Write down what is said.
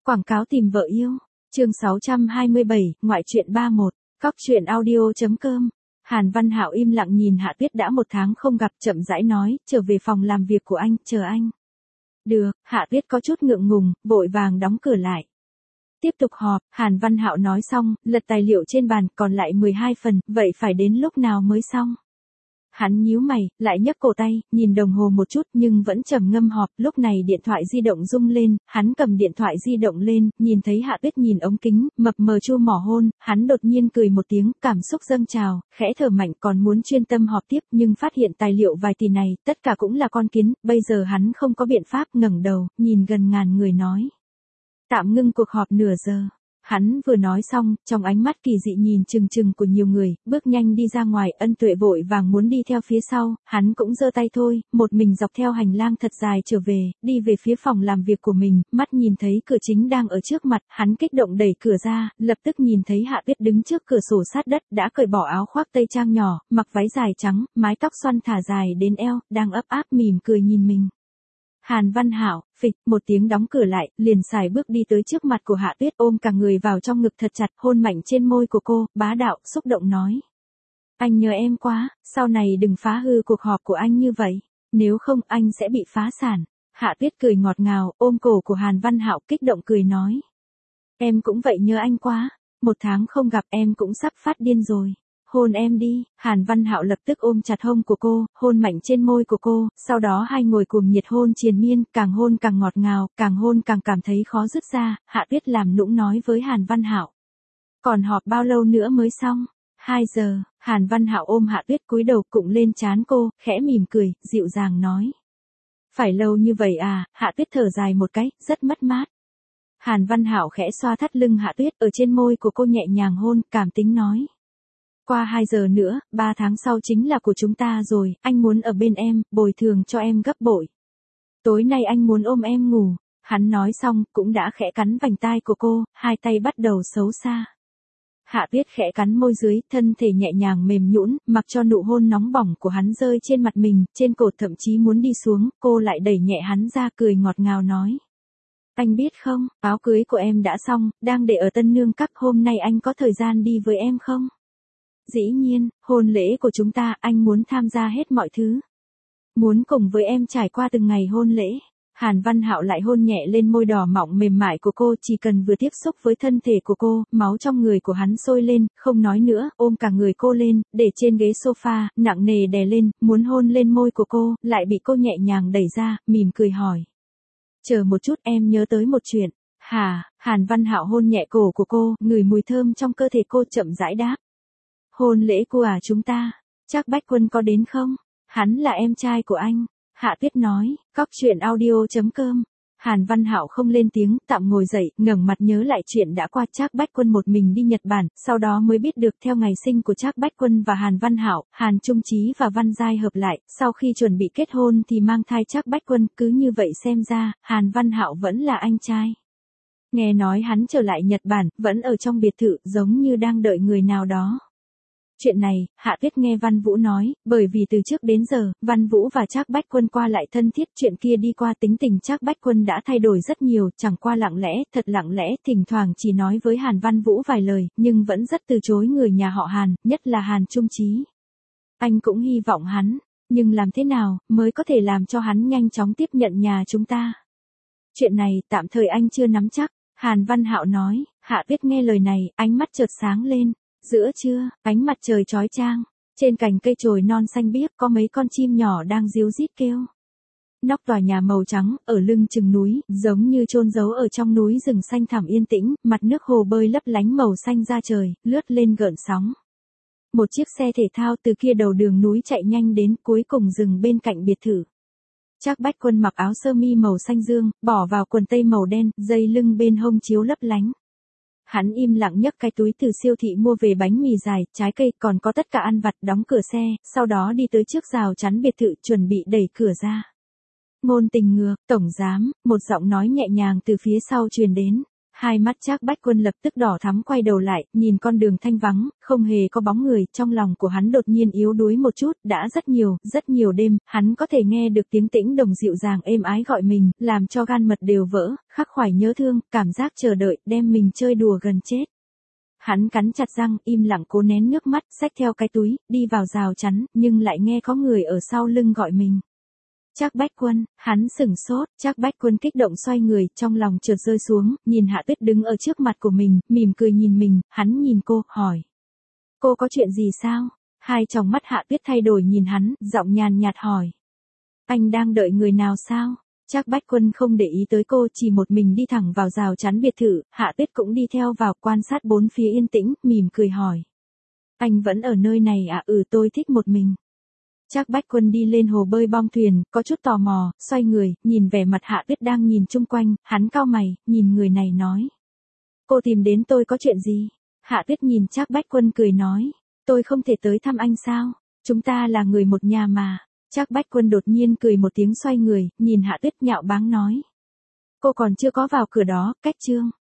Quảng cáo tìm vợ yêu. Chương 627, ngoại truyện 31, Cóc truyện audio.com. Hàn Văn Hạo im lặng nhìn Hạ Tuyết đã 1 tháng không gặp, chậm rãi nói, trở về phòng làm việc của anh, chờ anh. Được, Hạ Tuyết có chút ngượng ngùng, vội vàng đóng cửa lại. Tiếp tục họp, Hàn Văn Hạo nói xong, lật tài liệu trên bàn, còn lại 12 phần, vậy phải đến lúc nào mới xong? Hắn nhíu mày, lại nhấc cổ tay, nhìn đồng hồ một chút nhưng vẫn trầm ngâm họp, lúc này điện thoại di động rung lên, hắn cầm điện thoại di động lên, nhìn thấy Hạ Tuyết nhìn ống kính, mập mờ chu mỏ hôn, hắn đột nhiên cười một tiếng, cảm xúc dâng trào, khẽ thở mạnh còn muốn chuyên tâm họp tiếp nhưng phát hiện tài liệu vài tỷ này, tất cả cũng là con kiến, bây giờ hắn không có biện pháp, ngẩng đầu, nhìn gần ngàn người nói. Tạm ngưng cuộc họp nửa giờ. Hắn vừa nói xong, trong ánh mắt kỳ dị nhìn chừng chừng của nhiều người, bước nhanh đi ra ngoài, Ân Tuệ vội vàng muốn đi theo phía sau, hắn cũng giơ tay thôi, một mình dọc theo hành lang thật dài trở về, đi về phía phòng làm việc của mình, mắt nhìn thấy cửa chính đang ở trước mặt, hắn kích động đẩy cửa ra, lập tức nhìn thấy Hạ Tuyết đứng trước cửa sổ sát đất, đã cởi bỏ áo khoác tây trang nhỏ, mặc váy dài trắng, mái tóc xoăn thả dài đến eo, đang ấp áp mỉm cười nhìn mình. Hàn Văn Hạo, phịch, một tiếng đóng cửa lại, liền xài bước đi tới trước mặt của Hạ Tuyết, ôm cả người vào trong ngực thật chặt, hôn mạnh trên môi của cô, bá đạo, xúc động nói. Anh nhớ em quá, sau này đừng phá hư cuộc họp của anh như vậy, nếu không anh sẽ bị phá sản. Hạ Tuyết cười ngọt ngào, ôm cổ của Hàn Văn Hạo kích động cười nói. Em cũng vậy nhớ anh quá, 1 tháng không gặp em cũng sắp phát điên rồi. Hôn em đi, Hàn Văn Hạo lập tức ôm chặt hông của cô, hôn mạnh trên môi của cô, sau đó hai người cuồng nhiệt hôn triền miên, càng hôn càng ngọt ngào, càng hôn càng cảm thấy khó dứt ra, Hạ Tuyết làm nũng nói với Hàn Văn Hạo. Còn họp bao lâu nữa mới xong? 2 giờ, Hàn Văn Hạo ôm Hạ Tuyết cúi đầu cụng lên trán cô, khẽ mỉm cười, dịu dàng nói. Phải lâu như vậy à, Hạ Tuyết thở dài một cái, rất mất mát. Hàn Văn Hạo khẽ xoa thắt lưng Hạ Tuyết, ở trên môi của cô nhẹ nhàng hôn, cảm tính nói. Qua 2 giờ nữa, 3 tháng sau chính là của chúng ta rồi, anh muốn ở bên em, bồi thường cho em gấp bội. Tối nay anh muốn ôm em ngủ. Hắn nói xong, cũng đã khẽ cắn vành tai của cô, hai tay bắt đầu xấu xa. Hạ Tuyết khẽ cắn môi dưới, thân thể nhẹ nhàng mềm nhũn, mặc cho nụ hôn nóng bỏng của hắn rơi trên mặt mình, trên cổ thậm chí muốn đi xuống, cô lại đẩy nhẹ hắn ra cười ngọt ngào nói. Anh biết không, áo cưới của em đã xong, đang để ở Tân Nương Các, hôm nay anh có thời gian đi với em không? Dĩ nhiên, hôn lễ của chúng ta, anh muốn tham gia hết mọi thứ. Muốn cùng với em trải qua từng ngày hôn lễ. Hàn Văn Hạo lại hôn nhẹ lên môi đỏ mọng mềm mại của cô, chỉ cần vừa tiếp xúc với thân thể của cô, máu trong người của hắn sôi lên, không nói nữa, ôm cả người cô lên, để trên ghế sofa, nặng nề đè lên, muốn hôn lên môi của cô, lại bị cô nhẹ nhàng đẩy ra, mỉm cười hỏi. Chờ một chút, em nhớ tới một chuyện. Hả? Hàn Văn Hạo hôn nhẹ cổ của cô, ngửi mùi thơm trong cơ thể cô, chậm rãi đáp. Hôn lễ của chúng ta, Trác Bách Quân có đến không? Hắn là em trai của anh. Hạ Tuyết nói, Cóc truyện audio.com. Hàn Văn Hạo không lên tiếng, tạm ngồi dậy, ngẩng mặt nhớ lại chuyện đã qua. Trác Bách Quân một mình đi Nhật Bản, sau đó mới biết được theo ngày sinh của Trác Bách Quân và Hàn Văn Hạo, Hàn Trung Chí và Văn Giai hợp lại, sau khi chuẩn bị kết hôn thì mang thai Trác Bách Quân, cứ như vậy xem ra, Hàn Văn Hạo vẫn là anh trai. Nghe nói hắn trở lại Nhật Bản, vẫn ở trong biệt thự, giống như đang đợi người nào đó. Chuyện này, Hạ Tuyết nghe Văn Vũ nói, bởi vì từ trước đến giờ, Văn Vũ và Trác Bách Quân qua lại thân thiết, chuyện kia đi qua tính tình Trác Bách Quân đã thay đổi rất nhiều, chẳng qua lặng lẽ, thật lặng lẽ, thỉnh thoảng chỉ nói với Hàn Văn Vũ vài lời, nhưng vẫn rất từ chối người nhà họ Hàn, nhất là Hàn Trung Chí. Anh cũng hy vọng hắn, nhưng làm thế nào, mới có thể làm cho hắn nhanh chóng tiếp nhận nhà chúng ta. Chuyện này, tạm thời anh chưa nắm chắc, Hàn Văn Hạo nói. Hạ Tuyết nghe lời này, ánh mắt chợt sáng lên. Giữa trưa, ánh mặt trời chói chang, trên cành cây chồi non xanh biếc có mấy con chim nhỏ đang ríu rít kêu. Nóc tòa nhà màu trắng, ở lưng chừng núi, giống như chôn giấu ở trong núi rừng xanh thẳm yên tĩnh, mặt nước hồ bơi lấp lánh màu xanh ra trời, lướt lên gợn sóng. Một chiếc xe thể thao từ kia đầu đường núi chạy nhanh đến, cuối cùng dừng bên cạnh biệt thự. Trác Bách Quân mặc áo sơ mi màu xanh dương, bỏ vào quần tây màu đen, dây lưng bên hông chiếu lấp lánh. Hắn im lặng nhấc cái túi từ siêu thị mua về bánh mì dài, trái cây, còn có tất cả ăn vặt, đóng cửa xe, sau đó đi tới trước rào chắn biệt thự, chuẩn bị đẩy cửa ra. Ngôn Tình Ngược, tổng giám, một giọng nói nhẹ nhàng từ phía sau truyền đến. Hai mắt Trác Bách Quân lập tức đỏ thắm quay đầu lại, nhìn con đường thanh vắng, không hề có bóng người, trong lòng của hắn đột nhiên yếu đuối một chút, đã rất nhiều đêm, hắn có thể nghe được tiếng tĩnh đồng dịu dàng êm ái gọi mình, làm cho gan mật đều vỡ, khắc khoải nhớ thương, cảm giác chờ đợi, đem mình chơi đùa gần chết. Hắn cắn chặt răng, im lặng cố nén nước mắt, xách theo cái túi, đi vào rào chắn, nhưng lại nghe có người ở sau lưng gọi mình. Trác Bách Quân, hắn sửng sốt, Trác Bách Quân kích động xoay người, trong lòng chợt rơi xuống, nhìn Hạ Tuyết đứng ở trước mặt của mình, mỉm cười nhìn mình, hắn nhìn cô, hỏi. Cô có chuyện gì sao? Hai tròng mắt Hạ Tuyết thay đổi nhìn hắn, giọng nhàn nhạt hỏi. Anh đang đợi người nào sao? Trác Bách Quân không để ý tới cô, chỉ một mình đi thẳng vào rào chắn biệt thự, Hạ Tuyết cũng đi theo vào, quan sát bốn phía yên tĩnh, mỉm cười hỏi. Anh vẫn ở nơi này à? Tôi thích một mình. Trác Bách Quân đi lên hồ bơi bong thuyền, có chút tò mò, xoay người, nhìn vẻ mặt Hạ Tuyết đang nhìn chung quanh, hắn cau mày, nhìn người này nói. Cô tìm đến tôi có chuyện gì? Hạ Tuyết nhìn Trác Bách Quân cười nói. Tôi không thể tới thăm anh sao? Chúng ta là người một nhà mà. Trác Bách Quân đột nhiên cười một tiếng xoay người, nhìn Hạ Tuyết nhạo báng nói. Cô còn chưa có vào cửa đó, cách chương.